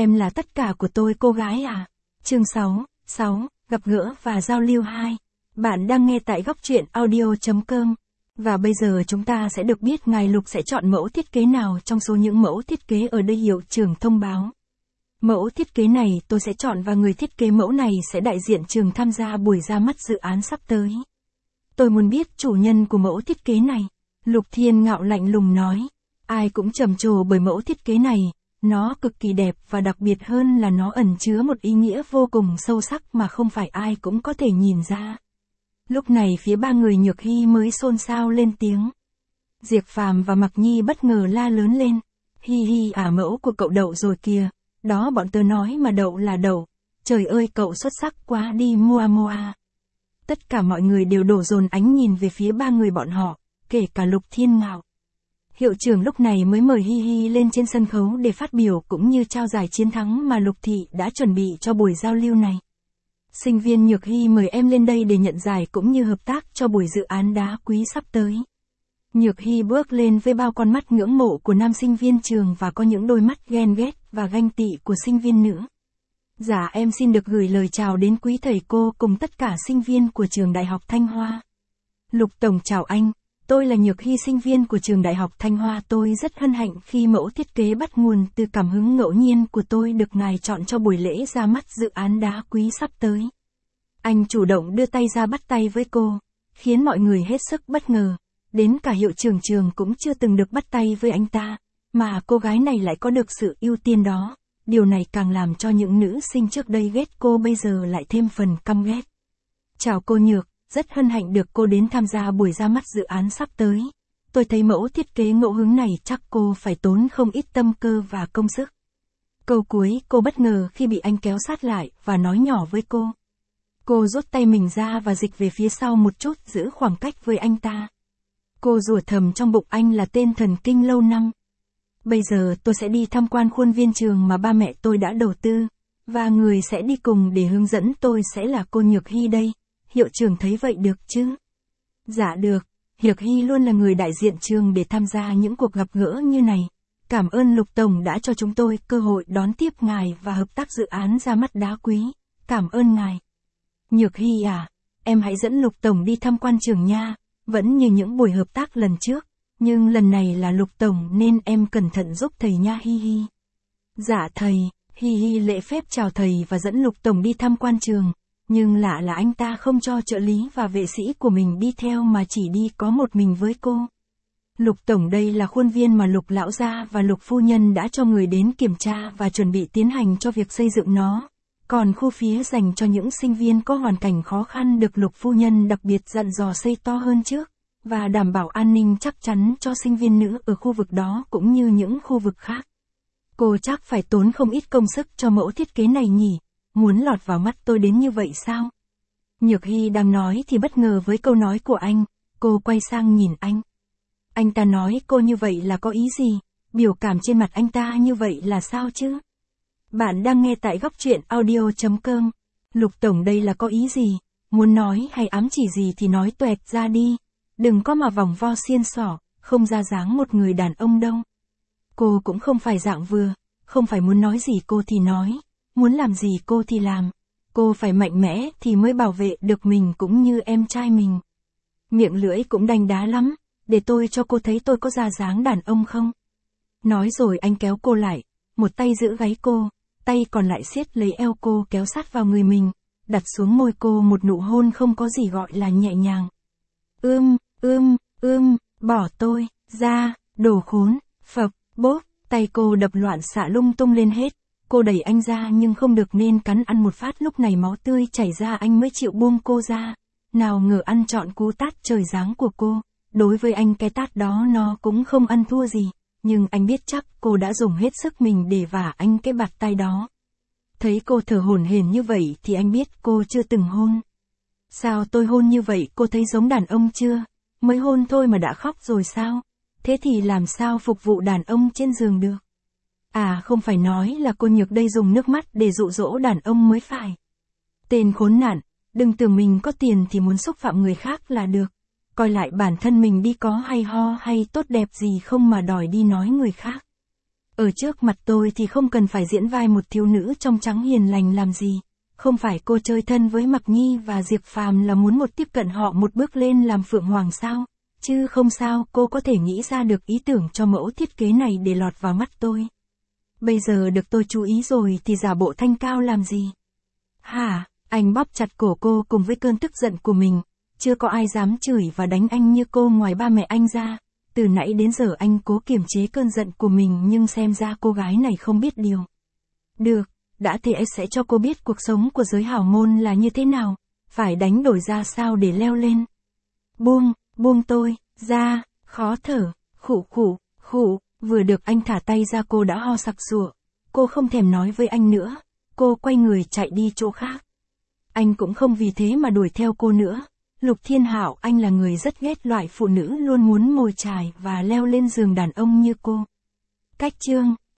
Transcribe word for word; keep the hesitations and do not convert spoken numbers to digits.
Em là tất cả của tôi cô gái à. Chương sáu, sáu, gặp gỡ và giao lưu hai. Bạn đang nghe tại góc truyện audio chấm com. Và bây giờ chúng ta sẽ được biết ngài Lục sẽ chọn mẫu thiết kế nào trong số những mẫu thiết kế ở đây hiệu trưởng thông báo. Mẫu thiết kế này tôi sẽ chọn và người thiết kế mẫu này sẽ đại diện trường tham gia buổi ra mắt dự án sắp tới. Tôi muốn biết chủ nhân của mẫu thiết kế này. Lục Thiên Ngạo lạnh lùng nói. Ai cũng trầm trồ bởi mẫu thiết kế này. Nó cực kỳ đẹp và đặc biệt hơn là nó ẩn chứa một ý nghĩa vô cùng sâu sắc mà không phải ai cũng có thể nhìn ra. Lúc này phía ba người Nhược Hy mới xôn xao lên tiếng. Diệp Phàm và Mặc Nhi bất ngờ la lớn lên. Hi hi à, mẫu của cậu Đậu rồi kìa. Đó bọn tớ nói mà Đậu là Đậu. Trời ơi cậu xuất sắc quá đi mua mua. Tất cả mọi người đều đổ dồn ánh nhìn về phía ba người bọn họ, kể cả Lục Thiên Ngạo. Hiệu trưởng lúc này mới mời Hi Hi lên trên sân khấu để phát biểu cũng như trao giải chiến thắng mà Lục Thị đã chuẩn bị cho buổi giao lưu này. Sinh viên Nhược Hy mời em lên đây để nhận giải cũng như hợp tác cho buổi dự án đá quý sắp tới. Nhược Hy bước lên với bao con mắt ngưỡng mộ của nam sinh viên trường và có những đôi mắt ghen ghét và ganh tị của sinh viên nữ. Dạ em xin được gửi lời chào đến quý thầy cô cùng tất cả sinh viên của trường Đại học Thanh Hoa. Lục Tổng chào anh. Tôi là Nhược Hy, sinh viên của trường Đại học Thanh Hoa. Tôi rất hân hạnh khi mẫu thiết kế bắt nguồn từ cảm hứng ngẫu nhiên của tôi được ngài chọn cho buổi lễ ra mắt dự án đá quý sắp tới. Anh chủ động đưa tay ra bắt tay với cô, khiến mọi người hết sức bất ngờ. Đến cả hiệu trưởng trường cũng chưa từng được bắt tay với anh ta, mà cô gái này lại có được sự ưu tiên đó. Điều này càng làm cho những nữ sinh trước đây ghét cô bây giờ lại thêm phần căm ghét. Chào cô Nhược. Rất hân hạnh được cô đến tham gia buổi ra mắt dự án sắp tới. Tôi thấy mẫu thiết kế ngẫu hứng này chắc cô phải tốn không ít tâm cơ và công sức. Câu cuối cô bất ngờ khi bị anh kéo sát lại và nói nhỏ với cô. Cô rút tay mình ra và dịch về phía sau một chút giữ khoảng cách với anh ta. Cô rủa thầm trong bụng anh là tên thần kinh lâu năm. Bây giờ tôi sẽ đi tham quan khuôn viên trường mà ba mẹ tôi đã đầu tư. Và người sẽ đi cùng để hướng dẫn tôi sẽ là cô Nhược Hy đây. Hiệu trưởng thấy vậy được chứ? Dạ được, Nhược Hy luôn là người đại diện trường để tham gia những cuộc gặp gỡ như này. Cảm ơn Lục Tổng đã cho chúng tôi cơ hội đón tiếp ngài và hợp tác dự án ra mắt đá quý. Cảm ơn ngài. Nhược Hy à, em hãy dẫn Lục Tổng đi tham quan trường nha, vẫn như những buổi hợp tác lần trước, nhưng lần này là Lục Tổng nên em cẩn thận giúp thầy nha Hi Hi. Dạ thầy. Hi Hi lễ phép chào thầy và dẫn Lục Tổng đi tham quan trường. Nhưng lạ là anh ta không cho trợ lý và vệ sĩ của mình đi theo mà chỉ đi có một mình với cô. Lục Tổng, đây là khuôn viên mà Lục Lão Gia và Lục Phu Nhân đã cho người đến kiểm tra và chuẩn bị tiến hành cho việc xây dựng nó. Còn khu phía dành cho những sinh viên có hoàn cảnh khó khăn được Lục Phu Nhân đặc biệt dặn dò xây to hơn trước, và đảm bảo an ninh chắc chắn cho sinh viên nữ ở khu vực đó cũng như những khu vực khác. Cô chắc phải tốn không ít công sức cho mẫu thiết kế này nhỉ? Muốn lọt vào mắt tôi đến như vậy sao? Nhược Hy đang nói thì bất ngờ với câu nói của anh, cô quay sang nhìn anh. Anh ta nói cô như vậy là có ý gì? Biểu cảm trên mặt anh ta như vậy là sao chứ? Bạn đang nghe tại góc truyện audio chấm com. Lục Tổng, đây là có ý gì? Muốn nói hay ám chỉ gì thì nói toẹt ra đi. Đừng có mà vòng vo xiên xỏ, không ra dáng một người đàn ông đâu. Cô cũng không phải dạng vừa, không phải muốn nói gì cô thì nói. Muốn làm gì cô thì làm. Cô phải mạnh mẽ thì mới bảo vệ được mình cũng như em trai mình. Miệng lưỡi cũng đanh đá lắm, để tôi cho cô thấy tôi có ra dáng đàn ông không? Nói rồi anh kéo cô lại, một tay giữ gáy cô, tay còn lại siết lấy eo cô kéo sát vào người mình, đặt xuống môi cô một nụ hôn không có gì gọi là nhẹ nhàng. Ưm, ưm, ưm, bỏ tôi ra, đồ khốn, phập, bốp, tay cô đập loạn xạ lung tung lên hết. Cô đẩy anh ra nhưng không được nên cắn ăn một phát, lúc này máu tươi chảy ra anh mới chịu buông cô ra. Nào ngờ ăn trọn cú tát trời giáng của cô. Đối với anh cái tát đó nó cũng không ăn thua gì. Nhưng anh biết chắc cô đã dùng hết sức mình để vả anh cái bạt tay đó. Thấy cô thở hổn hển như vậy thì anh biết cô chưa từng hôn. Sao tôi hôn như vậy cô thấy giống đàn ông chưa? Mới hôn thôi mà đã khóc rồi sao? Thế thì làm sao phục vụ đàn ông trên giường được? À không phải nói là cô Nhược đây dùng nước mắt để dụ dỗ đàn ông mới phải. Tên khốn nạn, đừng tưởng mình có tiền thì muốn xúc phạm người khác là được. Coi lại bản thân mình đi, có hay ho hay tốt đẹp gì không mà đòi đi nói người khác. Ở trước mặt tôi thì không cần phải diễn vai một thiếu nữ trong trắng hiền lành làm gì. Không phải cô chơi thân với Mặc Nhi và Diệp Phàm là muốn một tiếp cận họ một bước lên làm Phượng Hoàng sao? Chứ không sao cô có thể nghĩ ra được ý tưởng cho mẫu thiết kế này để lọt vào mắt tôi. Bây giờ được tôi chú ý rồi thì giả bộ thanh cao làm gì? Hả? Anh bóp chặt cổ cô cùng với cơn tức giận của mình. Chưa có ai dám chửi và đánh anh như cô ngoài ba mẹ anh ra. Từ nãy đến giờ anh cố kiềm chế cơn giận của mình nhưng xem ra cô gái này không biết điều. Được, đã thì anh sẽ cho cô biết cuộc sống của giới hảo môn là như thế nào. Phải đánh đổi ra sao để leo lên. Buông, buông tôi, ra, khó thở, khụ khụ, khụ, vừa được anh thả tay ra cô đã ho sặc sụa. Cô không thèm nói với anh nữa. Cô quay người chạy đi chỗ khác. Anh cũng không vì thế mà đuổi theo cô nữa. Lục Thiên Hạo anh là người rất ghét loại phụ nữ luôn muốn mồi chài và leo lên giường đàn ông như cô. Cách chương